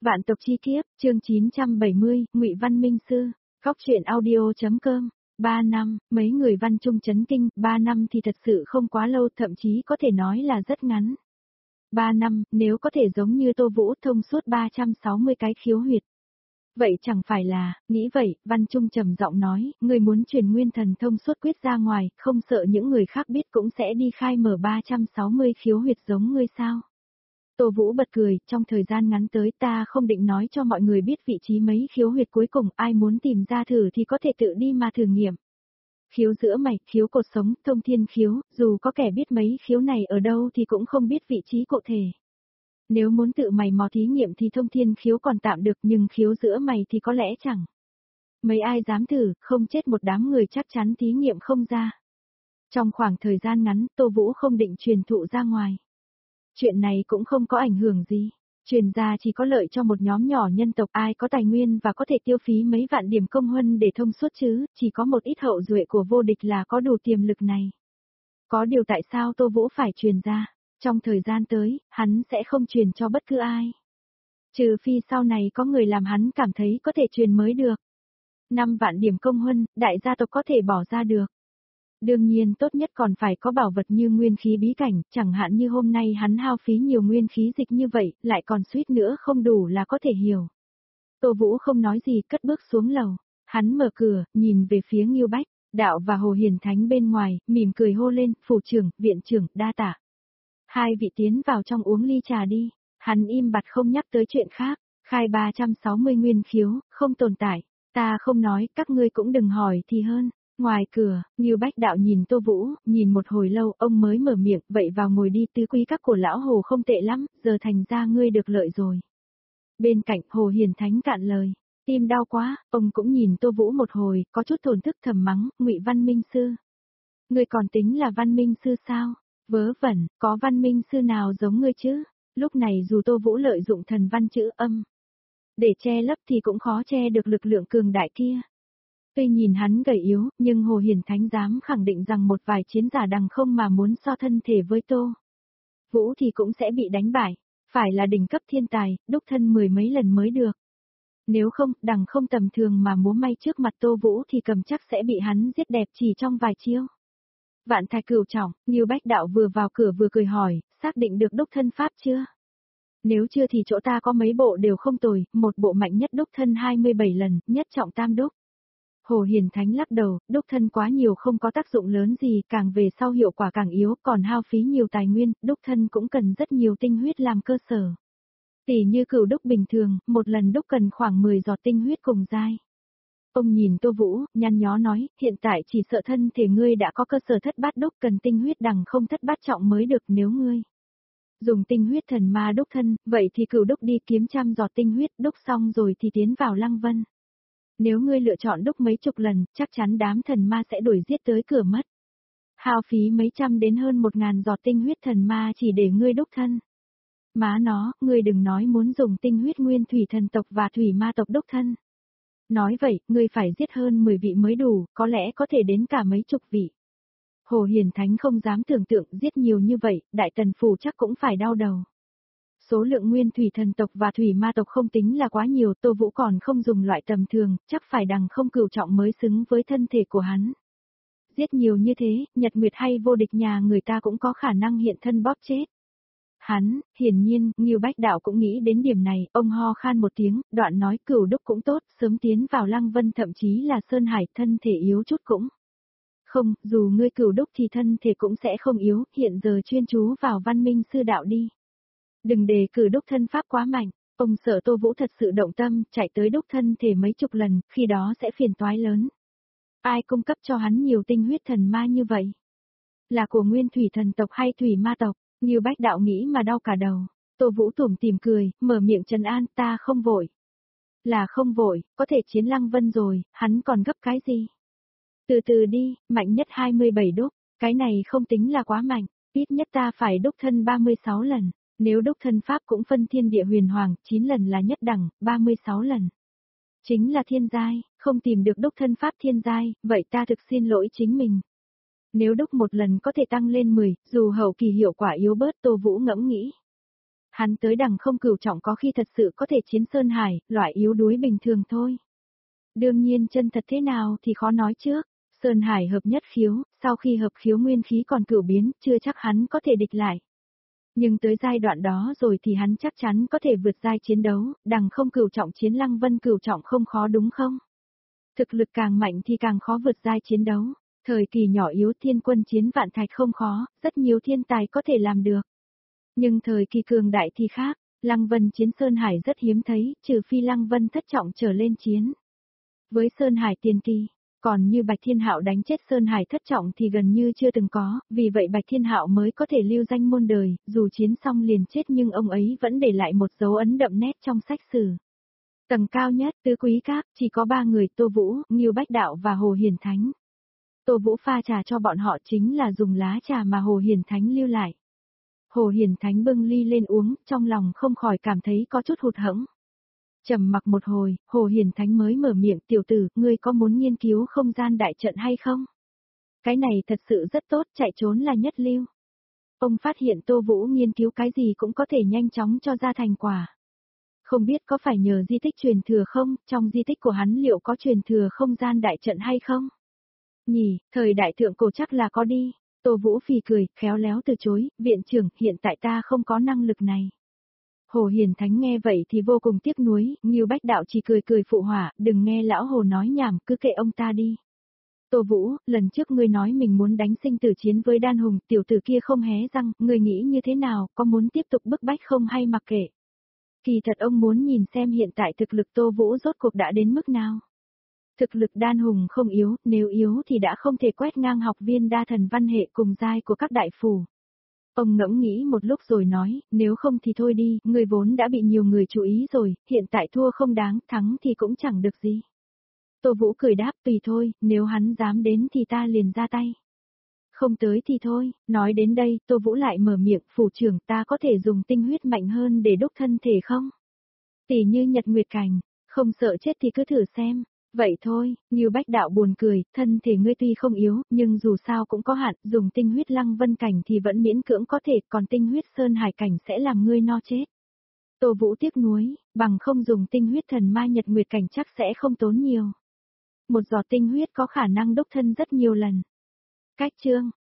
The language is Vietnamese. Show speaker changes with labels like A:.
A: Vạn tộc chi kiếp, chương 970, Ngụy Văn Minh Sư, Góc truyện audio.com. 3 năm, mấy người văn trung chấn kinh, 3 năm thì thật sự không quá lâu, thậm chí có thể nói là rất ngắn. 3 năm, nếu có thể giống như Tô Vũ thông suốt 360 cái khiếu huyệt. Vậy chẳng phải là, nghĩ vậy, Văn Trung trầm giọng nói, ngươi muốn truyền nguyên thần thông suốt quyết ra ngoài, không sợ những người khác biết cũng sẽ đi khai mở 360 khiếu huyệt giống ngươi sao? Tô Vũ bật cười, trong thời gian ngắn tới ta không định nói cho mọi người biết vị trí mấy khiếu huyệt cuối cùng, ai muốn tìm ra thử thì có thể tự đi mà thử nghiệm. Khiếu giữa mạch, khiếu cột sống, thông thiên khiếu, dù có kẻ biết mấy khiếu này ở đâu thì cũng không biết vị trí cụ thể. Nếu muốn tự mày mò thí nghiệm thì thông thiên khiếu còn tạm được, nhưng khiếu giữa mày thì có lẽ chẳng. Mấy ai dám thử, không chết một đám người chắc chắn thí nghiệm không ra. Trong khoảng thời gian ngắn, Tô Vũ không định truyền thụ ra ngoài. Chuyện này cũng không có ảnh hưởng gì. Truyền ra chỉ có lợi cho một nhóm nhỏ nhân tộc, ai có tài nguyên và có thể tiêu phí mấy vạn điểm công huân để thông suốt chứ, chỉ có một ít hậu duệ của vô địch là có đủ tiềm lực này. Có điều tại sao Tô Vũ phải truyền ra? Trong thời gian tới, hắn sẽ không truyền cho bất cứ ai. Trừ phi sau này có người làm hắn cảm thấy có thể truyền mới được. 5 vạn điểm công huân, đại gia tộc có thể bỏ ra được. Đương nhiên tốt nhất còn phải có bảo vật như nguyên khí bí cảnh, chẳng hạn như hôm nay hắn hao phí nhiều nguyên khí dịch như vậy, lại còn suýt nữa không đủ là có thể hiểu. Tô Vũ không nói gì, cất bước xuống lầu. Hắn mở cửa, nhìn về phía Ngưu Bách, Đạo và Hồ Hiền Thánh bên ngoài, mỉm cười hô lên, phủ trưởng, viện trưởng, đa tạ. Hai vị tiến vào trong uống ly trà đi. Hắn im bặt không nhắc tới chuyện khác, khai 360 nguyên khiếu, không tồn tại. Ta không nói, các ngươi cũng đừng hỏi thì hơn. Ngoài cửa, Ngưu Bách Đạo nhìn Tô Vũ, nhìn một hồi lâu, ông mới mở miệng, vậy vào ngồi đi, tứ quý các của lão Hồ không tệ lắm, giờ thành ra ngươi được lợi rồi. Bên cạnh Hồ Hiền Thánh cạn lời, tim đau quá, ông cũng nhìn Tô Vũ một hồi, có chút thổn thức thầm mắng, Ngụy Văn Minh Sư. Ngươi còn tính là Văn Minh Sư sao? Vớ vẩn, có Văn Minh Sư nào giống ngươi chứ? Lúc này dù Tô Vũ lợi dụng thần văn chữ âm để che lấp thì cũng khó che được lực lượng cường đại kia. Tuy nhìn hắn gầy yếu, nhưng Hồ Hiền Thánh dám khẳng định rằng một vài chiến giả đằng không mà muốn so thân thể với Tô Vũ thì cũng sẽ bị đánh bại, phải là đỉnh cấp thiên tài, đúc thân 10 mấy lần mới được. Nếu không, đằng không tầm thường mà múa may trước mặt Tô Vũ thì cầm chắc sẽ bị hắn giết đẹp chỉ trong vài chiêu. Vạn Thạch Cửu Trọng, Ngưu Bách Đạo vừa vào cửa vừa cười hỏi, xác định được đúc thân pháp chưa? Nếu chưa thì chỗ ta có mấy bộ đều không tồi, một bộ mạnh nhất đúc thân 27 lần, nhất trọng tam đúc. Hồ Hiền Thánh lắc đầu, đúc thân quá nhiều không có tác dụng lớn gì, càng về sau hiệu quả càng yếu, còn hao phí nhiều tài nguyên, đúc thân cũng cần rất nhiều tinh huyết làm cơ sở. Tỉ như cửu đúc bình thường, một lần đúc cần khoảng 10 giọt tinh huyết cùng giai. Ông nhìn Tô Vũ, nhăn nhó nói, hiện tại chỉ sợ thân thể ngươi đã có cơ sở thất bát đúc, cần tinh huyết đằng không thất bát trọng mới được, nếu ngươi dùng tinh huyết thần ma đúc thân, vậy thì cửu đúc đi kiếm trăm giọt tinh huyết, đúc xong rồi thì tiến vào Lăng Vân. Nếu ngươi lựa chọn đúc mấy chục lần, chắc chắn đám thần ma sẽ đuổi giết tới cửa mất. Hao phí mấy trăm đến hơn 1000 giọt tinh huyết thần ma chỉ để ngươi đúc thân. Má nó, ngươi đừng nói muốn dùng tinh huyết nguyên thủy thần tộc và thủy ma tộc đúc thân. Nói vậy, ngươi phải giết hơn 10 vị mới đủ, có lẽ có thể đến cả mấy chục vị. Hồ Hiền Thánh không dám tưởng tượng giết nhiều như vậy, Đại Tần Phủ chắc cũng phải đau đầu. Số lượng nguyên thủy thần tộc và thủy ma tộc không tính là quá nhiều, Tô Vũ còn không dùng loại tầm thường, chắc phải đằng không cửu trọng mới xứng với thân thể của hắn. Giết nhiều như thế, Nhật Nguyệt hay vô địch nhà người ta cũng có khả năng hiện thân bóp chết. Hắn, hiển nhiên, Ngưu Bách Đạo cũng nghĩ đến điểm này, ông ho khan một tiếng, đoạn nói cửu đúc cũng tốt, sớm tiến vào Lăng Vân thậm chí là Sơn Hải, thân thể yếu chút cũng. Không, dù ngươi cửu đúc thì thân thể cũng sẽ không yếu, hiện giờ chuyên chú vào Văn Minh Sư Đạo đi. Đừng để cử đúc thân pháp quá mạnh, ông sợ Tô Vũ thật sự động tâm, chạy tới đúc thân thể mấy chục lần, khi đó sẽ phiền toái lớn. Ai cung cấp cho hắn nhiều tinh huyết thần ma như vậy? Là của nguyên thủy thần tộc hay thủy ma tộc? Ngưu Bách Đạo nghĩ mà đau cả đầu. Tô Vũ tủm tỉm cười, mở miệng trấn an, ta không vội. Là không vội, có thể chiến Lăng Vân rồi, hắn còn gấp cái gì? Từ từ đi, mạnh nhất 27 đúc, cái này không tính là quá mạnh, ít nhất ta phải đúc thân 36 lần. Nếu đúc thân pháp cũng phân thiên địa huyền hoàng, 9 lần là nhất đẳng, 36 lần. Chính là thiên giai, không tìm được đúc thân pháp thiên giai, vậy ta thực xin lỗi chính mình. Nếu đúc một lần có thể tăng lên 10, dù hậu kỳ hiệu quả yếu bớt, Tô Vũ ngẫm nghĩ. Hắn tới đằng không cửu trọng có khi thật sự có thể chiến Sơn Hải, loại yếu đuối bình thường thôi. Đương nhiên chân thật thế nào thì khó nói trước. Sơn Hải hợp nhất khiếu, sau khi hợp khiếu nguyên khí còn cửu biến, chưa chắc hắn có thể địch lại. Nhưng tới giai đoạn đó rồi thì hắn chắc chắn có thể vượt giai chiến đấu, đằng không cửu trọng chiến Lăng Vân cửu trọng không khó đúng không? Thực lực càng mạnh thì càng khó vượt giai chiến đấu. Thời kỳ nhỏ yếu thiên quân chiến vạn thạch không khó, rất nhiều thiên tài có thể làm được. Nhưng thời kỳ cường đại thì khác, Lăng Vân chiến Sơn Hải rất hiếm thấy, trừ phi Lăng Vân thất trọng trở lên chiến. Với Sơn Hải tiền kỳ, còn như Bạch Thiên Hạo đánh chết Sơn Hải thất trọng thì gần như chưa từng có, vì vậy Bạch Thiên Hạo mới có thể lưu danh môn đời, dù chiến xong liền chết nhưng ông ấy vẫn để lại một dấu ấn đậm nét trong sách sử. Tầng cao nhất, tứ quý các, chỉ có 3 người, Tô Vũ, Ngưu Bách Đạo và Hồ Hiền Thánh. Tô Vũ pha trà cho bọn họ chính là dùng lá trà mà Hồ Hiền Thánh lưu lại. Hồ Hiền Thánh bưng ly lên uống, trong lòng không khỏi cảm thấy có chút hụt hẫng. Trầm mặc một hồi, Hồ Hiền Thánh mới mở miệng, tiểu tử, ngươi có muốn nghiên cứu không gian đại trận hay không? Cái này thật sự rất tốt, chạy trốn là nhất lưu. Ông phát hiện Tô Vũ nghiên cứu cái gì cũng có thể nhanh chóng cho ra thành quả. Không biết có phải nhờ di tích truyền thừa không, trong di tích của hắn liệu có truyền thừa không gian đại trận hay không? Nhỉ, thời đại thượng cổ chắc là có đi. Tô Vũ phì cười, khéo léo từ chối, viện trưởng, hiện tại ta không có năng lực này. Hồ Hiền Thánh nghe vậy thì vô cùng tiếc nuối, Ngưu Bách Đạo chỉ cười cười phụ họa, đừng nghe lão Hồ nói nhảm, cứ kệ ông ta đi. Tô Vũ, lần trước ngươi nói mình muốn đánh sinh tử chiến với Đan Hùng, tiểu tử kia không hé răng, ngươi nghĩ như thế nào, có muốn tiếp tục bức bách không hay mặc kệ? Kỳ thật ông muốn nhìn xem hiện tại thực lực Tô Vũ rốt cuộc đã đến mức nào. Thực lực Đan Hùng không yếu, nếu yếu thì đã không thể quét ngang học viên đa thần văn hệ cùng giai của các đại phủ. Ông ngẫm nghĩ một lúc rồi nói, nếu không thì thôi đi, người vốn đã bị nhiều người chú ý rồi, hiện tại thua không đáng, thắng thì cũng chẳng được gì. Tô Vũ cười đáp, tùy thôi, nếu hắn dám đến thì ta liền ra tay. Không tới thì thôi, nói đến đây, Tô Vũ lại mở miệng, phủ trưởng, ta có thể dùng tinh huyết mạnh hơn để đúc thân thể không? Tỷ như Nhật Nguyệt Cảnh, không sợ chết thì cứ thử xem. Vậy thôi, Ngưu Bách Đạo buồn cười, thân thể ngươi tuy không yếu, nhưng dù sao cũng có hạn, dùng tinh huyết Lăng Vân Cảnh thì vẫn miễn cưỡng có thể, còn tinh huyết Sơn Hải Cảnh sẽ làm ngươi no chết. Tô Vũ tiếc nuối, bằng không dùng tinh huyết thần ma Nhật Nguyệt Cảnh chắc sẽ không tốn nhiều. Một giọt tinh huyết có khả năng đúc thân rất nhiều lần. Cách chương